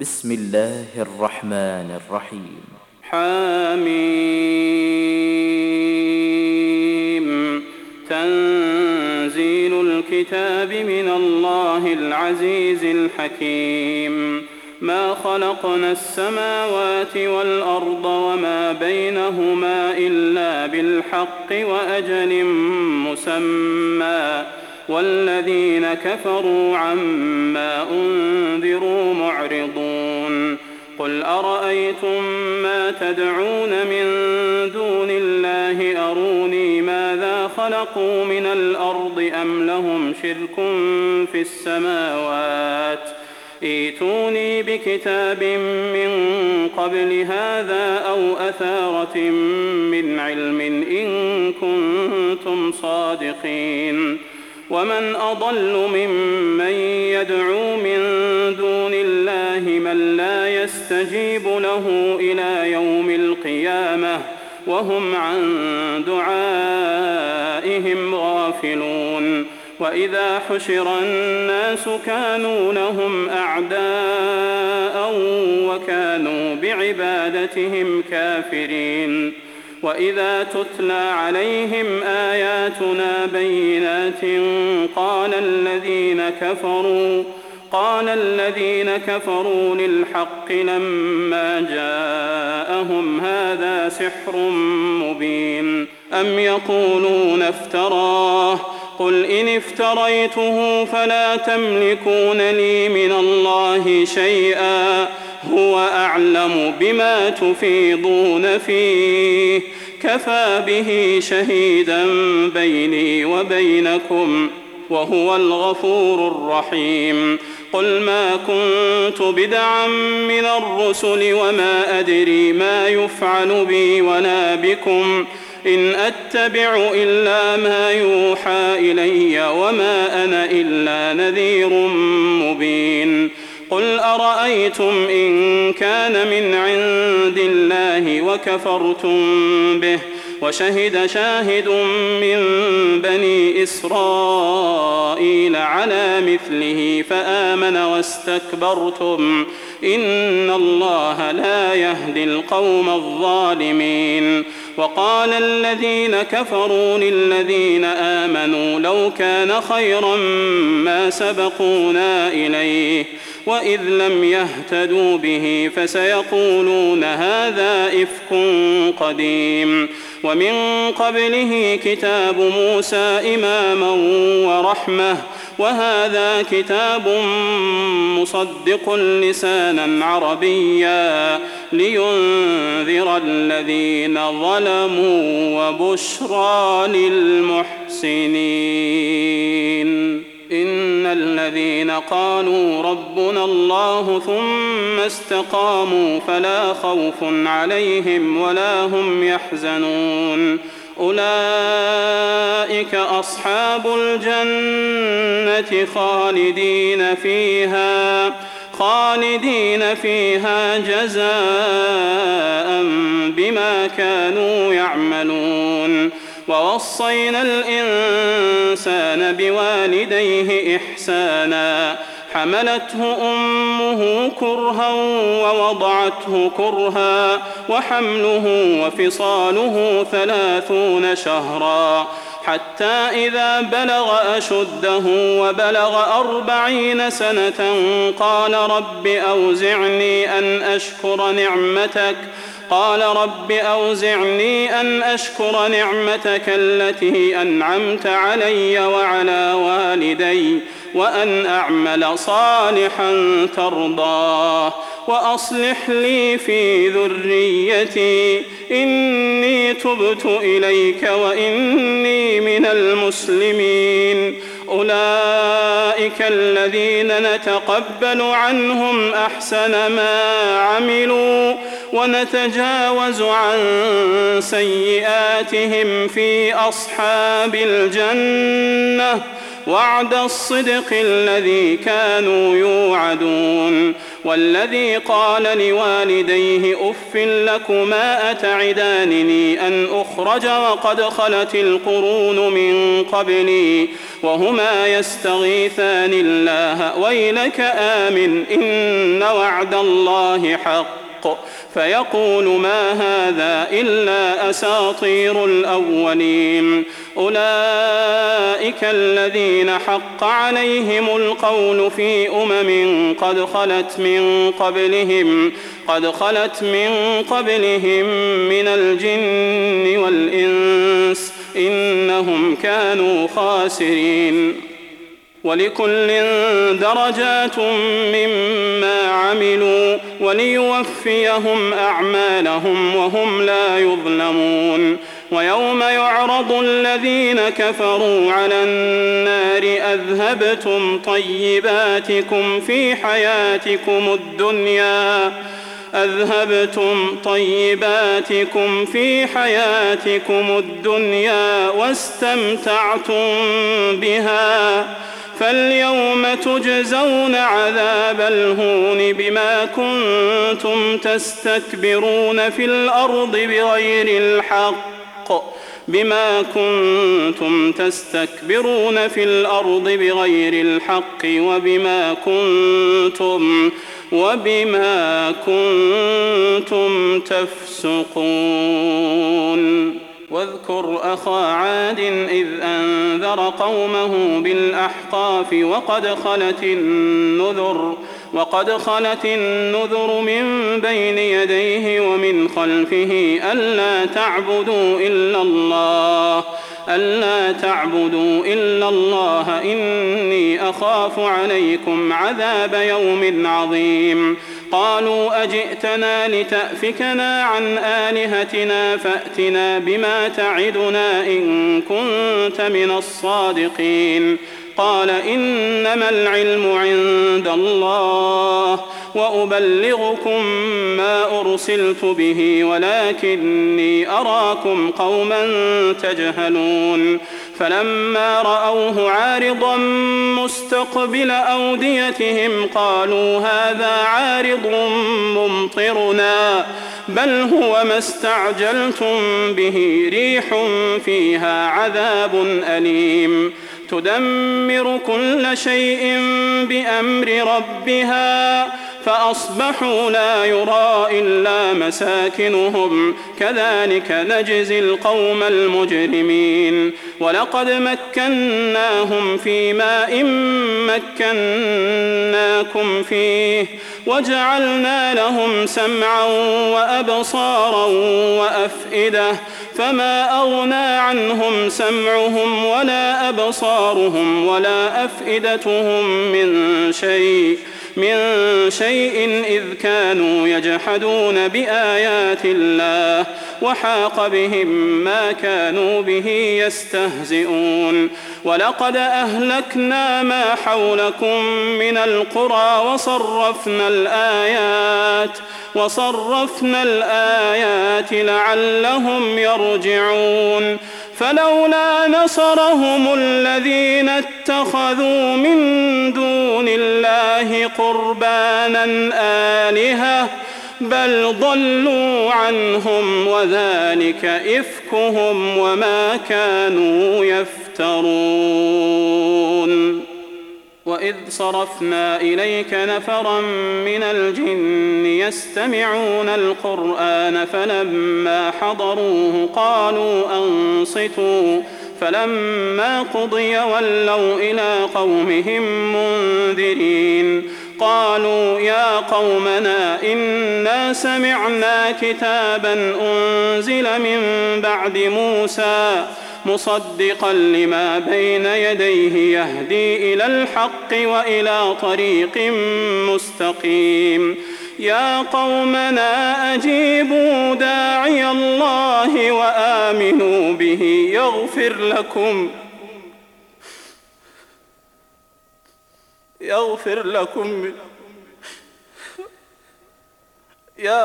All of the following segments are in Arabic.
بسم الله الرحمن الرحيم. حميم. تنزيل الكتاب من الله العزيز الحكيم. ما خلقنا السماوات والأرض وما بينهما إلا بالحق وأجل مسمى، والذين كفروا عما أنذروا معرضون. قل أرأيتم ما تدعون من دون الله أروني ماذا خلقوا من الأرض أم لهم شرك في السماوات؟ ائتوني بكتاب من قبل هذا أو أثارة من علم إن كنتم صادقين. ومن أضل ممن يدعو من دون الله من لا يستجيب له إلى يوم القيامة وهم عن دعائهم غافلون. وإذا حشر الناس كانوا لهم أعداء وكانوا بعبادتهم كافرين. وإذا تتلى عليهم آياتنا بينات قال الذين كفروا للحق لما جاءهم هذا سحر مبين. أم يقولون افتراه؟ قل إن افتريته فلا تملكون لي من الله شيئا هو أعلم بما تفيضون فيه كفى به شهيدا بيني وبينكم وهو الغفور الرحيم. قل ما كنت بدعا من الرسل وما أدري ما يفعل بي ولا بكم إن أتبع إلا ما يوحى إلي وما أنا إلا نذير مبين. قل أرأيتم إن كان من عند الله وكفرتم به وشهد شاهد من بني إسرائيل على مثله فآمن واستكبرتم إن الله لا يهدي القوم الظالمين. وقال الذين كفروا للذين آمنوا لو كان خيرا ما سبقونا إليه وإذ لم يهتدوا به فسيقولون هذا إفك قديم. ومن قبله كتاب موسى إماما ورحمة وهذا كتاب مصدق لسانا عربيا لينذر الذين ظلموا وبشرى للمحسنين. إن الذين قالوا ربنا الله ثم استقاموا فلا خوف عليهم ولا هم يحزنون أولئك أصحاب الجنة خالدين فيها جزاء بما كانوا يعملون. ووصينا الإنسان بوالديه إحسانا حملته أمه كرها ووضعته كرها وحمله وفصاله 30 شهرا حتى إذا بلغ أشده وبلغ 40 سنة قال رب أوزعني أن أشكر نعمتك التي أنعمت علي وعلى والدي وأن أعمل صالحا ترضاه وأصلح لي في ذريتي إني تبت إليك وإني من المسلمين. أولئك الذين نتقبل عنهم أحسن ما عملوا ونتجاوز عن سيئاتهم في أصحاب الجنة وعد الصدق الذي كانوا يوعدون. والذي قال لوالديه أف لكما أتعدانني أن أخرج وقد خلت القرون من قبلي وهما يستغيثان الله ويلك آمن إن وعد الله حق فيقول ما هذا إلا أساطير الأولين. أولئك الذين حق عليهم القول في قد خلت من قبلهم من الجن والإنس إنهم كانوا خاسرين. ولكل درجات مما عملوا وليوفيهم أعمالهم وهم لا يظلمون. ويوم يعرض الذين كفروا على النار أذهبتم طيباتكم في حياتكم الدنيا واستمتعتم بها فاليوم تجزون عذاب الهون بما كنتم تستكبرون في الأرض بغير الحق وبما كنتم تفسقون. واذكر أخا عاد إذ أنذر قومه بالأحقاف وقد خلت النذر من بين يديه ومن خلفه ألا تعبدوا إلا الله إني أخاف عليكم عذاب يوم عظيم. قالوا أجئتنا لتأفكنا عن آلهتنا فأتنا بما تعدنا إن كنت من الصادقين. قال إنما العلم عند الله وأبلغكم ما أرسلت به ولكني أراكم قوما تجهلون. فلما رأوه عارضا مستقبل أوديتهم قالوا هذا عارض ممطرنا بل هو ما استعجلتم به ريح فيها عذاب أليم تدمر كل شيء بأمر ربها فأصبحوا لا يرى إلا مساكنهم كذلك نجزي القوم المجرمين. ولقد مكناهم في ماء مكناكم فيه وجعلنا لهم سمعا وأبصارا وأفئدة فما أغنى عنهم سمعهم ولا أبصارهم ولا أفئدتهم من شيء إذ كانوا يجحدون بآيات الله وحاق بهم ما كانوا به يستهزئون. ولقد أهلكنا ما حولكم من القرى وصرفنا الآيات لعلهم يرجعون. فلولا نصرهم الذين اتخذوا من دون الله قربانا آلهة بل ضلوا عنهم وذلك إفكهم وما كانوا يفترون. وإذ صرفنا إليك نفرا من الجن يستمعون القرآن فلما حضروه قالوا أنصتوا فلما قضي ولوا إلى قومهم منذرين. قالوا يا قومنا إنا سمعنا كتابا أنزل من بعد موسى مصدقا لما بين يديه يهدي إلى الحق وإلى طريق مستقيم. يا قومنا أجيبوا داعي الله وآمنوا به يغفر لكم يا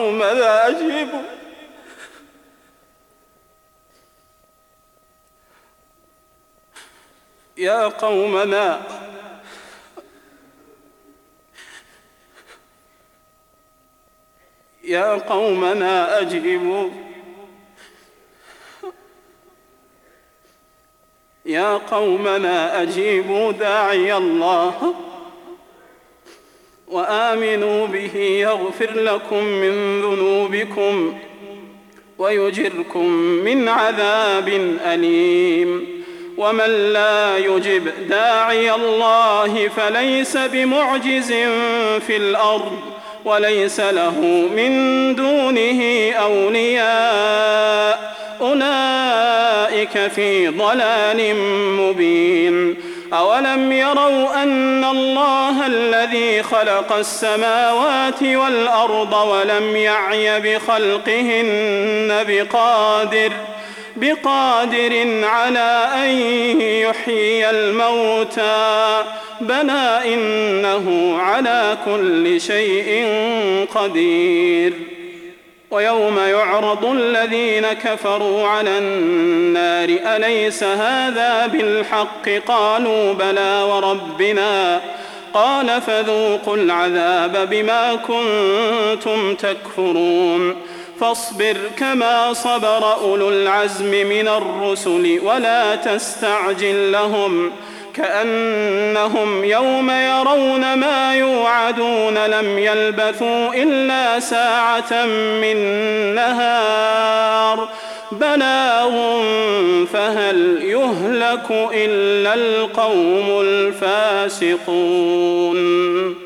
قومنا أجيبوا يا قومنا يا قومنا أجيبوا يا قومنا أجيبوا داعي الله وآمنوا به يغفر لكم من ذنوبكم ويجركم من عذاب أليم. ومن لا يجب داعي الله فليس بمعجز في الأرض وليس له من دونه أولياء أولئك في ضلال مبين. أولم يروا أن الله الذي خلق السماوات والأرض ولم يعي بخلقهن بقادر على أن يحيي الموتى بلى إنه على كل شيء قدير. ويوم يعرض الذين كفروا على النار أليس هذا بالحق قالوا بلى وربنا قال فذوقوا العذاب بما كنتم تكفرون. فاصبر كما صبر أولو العزم من الرسل ولا تستعجل لهم كأنهم يوم يرون ما يوعدون لم يلبثوا إلا ساعة من نهار بلاغ فهل يهلك إلا القوم الفاسقون.